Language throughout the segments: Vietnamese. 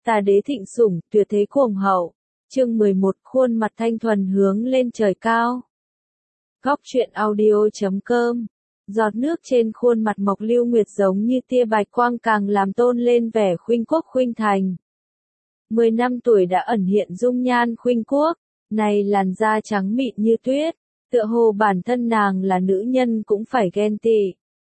Tà đế thịnh sủng, tuyệt thế cuồng hậu. Chương 11, khuôn mặt thanh thuần hướng lên trời cao. Góc truyện audio.com. Giọt nước trên khuôn mặt Mộc Lưu Nguyệt giống như tia bạch quang càng làm tôn lên vẻ khuynh quốc khuynh thành. 10 năm tuổi đã ẩn hiện dung nhan khuynh quốc, này làn da trắng mịn như tuyết, tựa hồ bản thân nàng là nữ nhân cũng phải ghen tị.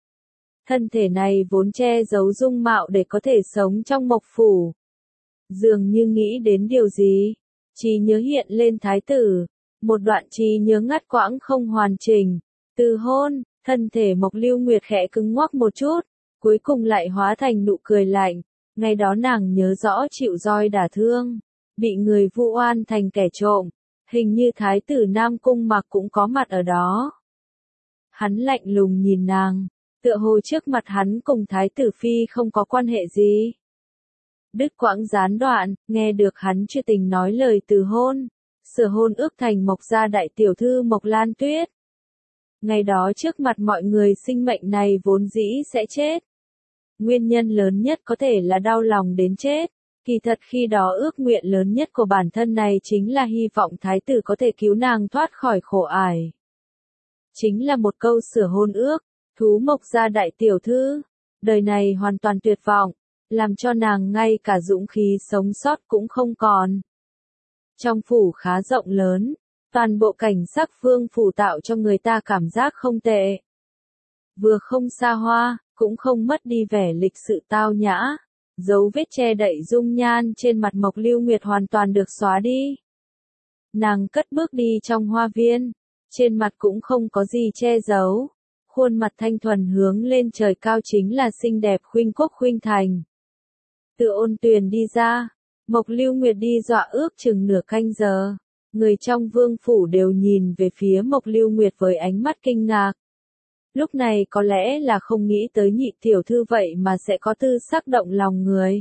Thân thể này vốn che giấu dung mạo để có thể sống trong Mộc phủ. Dường như nghĩ đến điều gì, trí nhớ hiện lên thái tử, một đoạn trí nhớ ngắt quãng không hoàn chỉnh, từ hôn, thân thể Mộc Lưu Nguyệt khẽ cứng ngoắc một chút, cuối cùng lại hóa thành nụ cười lạnh, ngày đó nàng nhớ rõ chịu roi đả thương, bị người vu oan thành kẻ trộm, hình như thái tử Nam Cung Mặc cũng có mặt ở đó. Hắn lạnh lùng nhìn nàng, tựa hồ trước mặt hắn cùng thái tử phi không có quan hệ gì. Đứt quãng gián đoạn, nghe được hắn chưa tình nói lời từ hôn, sửa hôn ước thành Mộc gia đại tiểu thư Mộc Lan Tuyết. Ngày đó trước mặt mọi người sinh mệnh này vốn dĩ sẽ chết. Nguyên nhân lớn nhất có thể là đau lòng đến chết, kỳ thật khi đó ước nguyện lớn nhất của bản thân này chính là hy vọng thái tử có thể cứu nàng thoát khỏi khổ ải. Chính là một câu sửa hôn ước, thú Mộc gia đại tiểu thư, đời này hoàn toàn tuyệt vọng, làm cho nàng ngay cả dũng khí sống sót cũng không còn. Trong phủ khá rộng lớn, toàn bộ cảnh sắc vương phủ tạo cho người ta cảm giác không tệ. Vừa không xa hoa, cũng không mất đi vẻ lịch sự tao nhã, dấu vết che đậy dung nhan trên mặt Mộc Lưu Nguyệt hoàn toàn được xóa đi. Nàng cất bước đi trong hoa viên, trên mặt cũng không có gì che giấu, khuôn mặt thanh thuần hướng lên trời cao chính là xinh đẹp khuynh quốc khuynh thành. Từ ôn tuyền đi ra, Mộc Lưu Nguyệt đi dọa ước chừng nửa canh giờ, người trong vương phủ đều nhìn về phía Mộc Lưu Nguyệt với ánh mắt kinh ngạc. Lúc này có lẽ là không nghĩ tới nhị tiểu thư vậy mà sẽ có tư sắc động lòng người.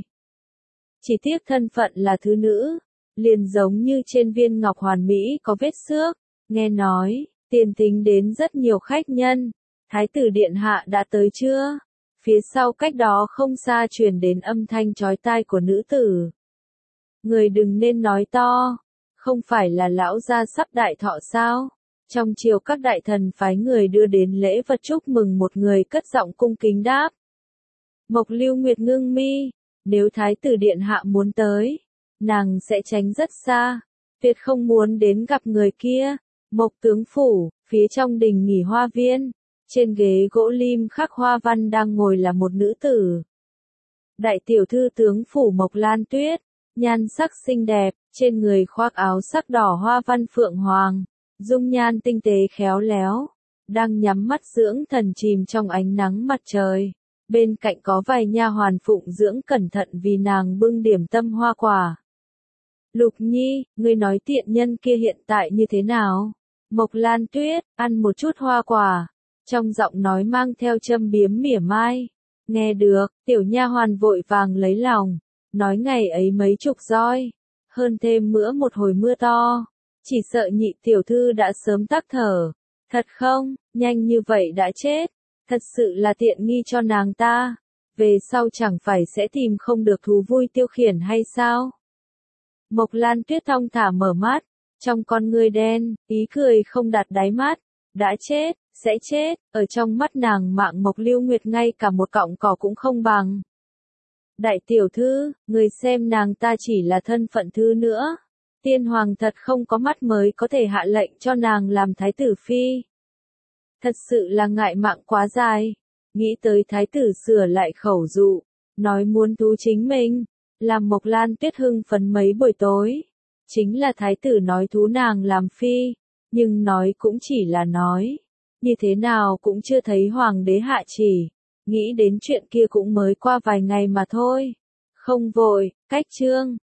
Chỉ tiếc thân phận là thứ nữ, liền giống như trên viên ngọc hoàn mỹ có vết xước, nghe nói, tiền tính đến rất nhiều khách nhân, thái tử điện hạ đã tới chưa? Phía sau cách đó không xa truyền đến âm thanh chói tai của nữ tử. Người đừng nên nói to, không phải là lão gia sắp đại thọ sao? Trong triều các đại thần phái người đưa đến lễ vật chúc mừng một người cất giọng cung kính đáp. Mộc Lưu Nguyệt ngưng mi, nếu thái tử điện hạ muốn tới, nàng sẽ tránh rất xa, tuyệt không muốn đến gặp người kia. Mộc tướng phủ, phía trong đình nghỉ hoa viên, trên ghế gỗ lim khắc hoa văn đang ngồi là một nữ tử. Đại tiểu thư tướng phủ Mộc Lan Tuyết, nhan sắc xinh đẹp, trên người khoác áo sắc đỏ hoa văn phượng hoàng, dung nhan tinh tế khéo léo, đang nhắm mắt dưỡng thần chìm trong ánh nắng mặt trời. Bên cạnh có vài nha hoàn phụng dưỡng cẩn thận vì nàng bưng điểm tâm hoa quả. Lục Nhi, ngươi nói tiện nhân kia hiện tại như thế nào? Mộc Lan Tuyết, ăn một chút hoa quả. Trong giọng nói mang theo châm biếm mỉa mai. Nghe được, tiểu nha hoàn vội vàng lấy lòng, nói ngày ấy mấy chục roi, hơn thêm nữa một hồi mưa to, chỉ sợ nhị tiểu thư đã sớm tắc thở. Thật không, nhanh như vậy đã chết, thật sự là tiện nghi cho nàng ta, về sau chẳng phải sẽ tìm không được thú vui tiêu khiển hay sao? Mộc Lan Tuyết thong thả mở mắt, trong con ngươi đen, ý cười không đặt đáy mắt, đã chết, sẽ chết, ở trong mắt nàng mạng Mộc Lưu Nguyệt ngay cả một cọng cỏ cũng không bằng. Đại tiểu thư, người xem nàng ta chỉ là thân phận thứ nữa. Tiên hoàng thật không có mắt mới có thể hạ lệnh cho nàng làm thái tử phi. Thật sự là ngại mạng quá dài. Nghĩ tới thái tử sửa lại khẩu dụ, nói muốn thú chính mình, làm Mộc Lan Tuyết hưng phấn mấy buổi tối. Chính là thái tử nói thú nàng làm phi, nhưng nói cũng chỉ là nói. Như thế nào cũng chưa thấy hoàng đế hạ chỉ. Nghĩ đến chuyện kia cũng mới qua vài ngày mà thôi. Không vội, cách chương.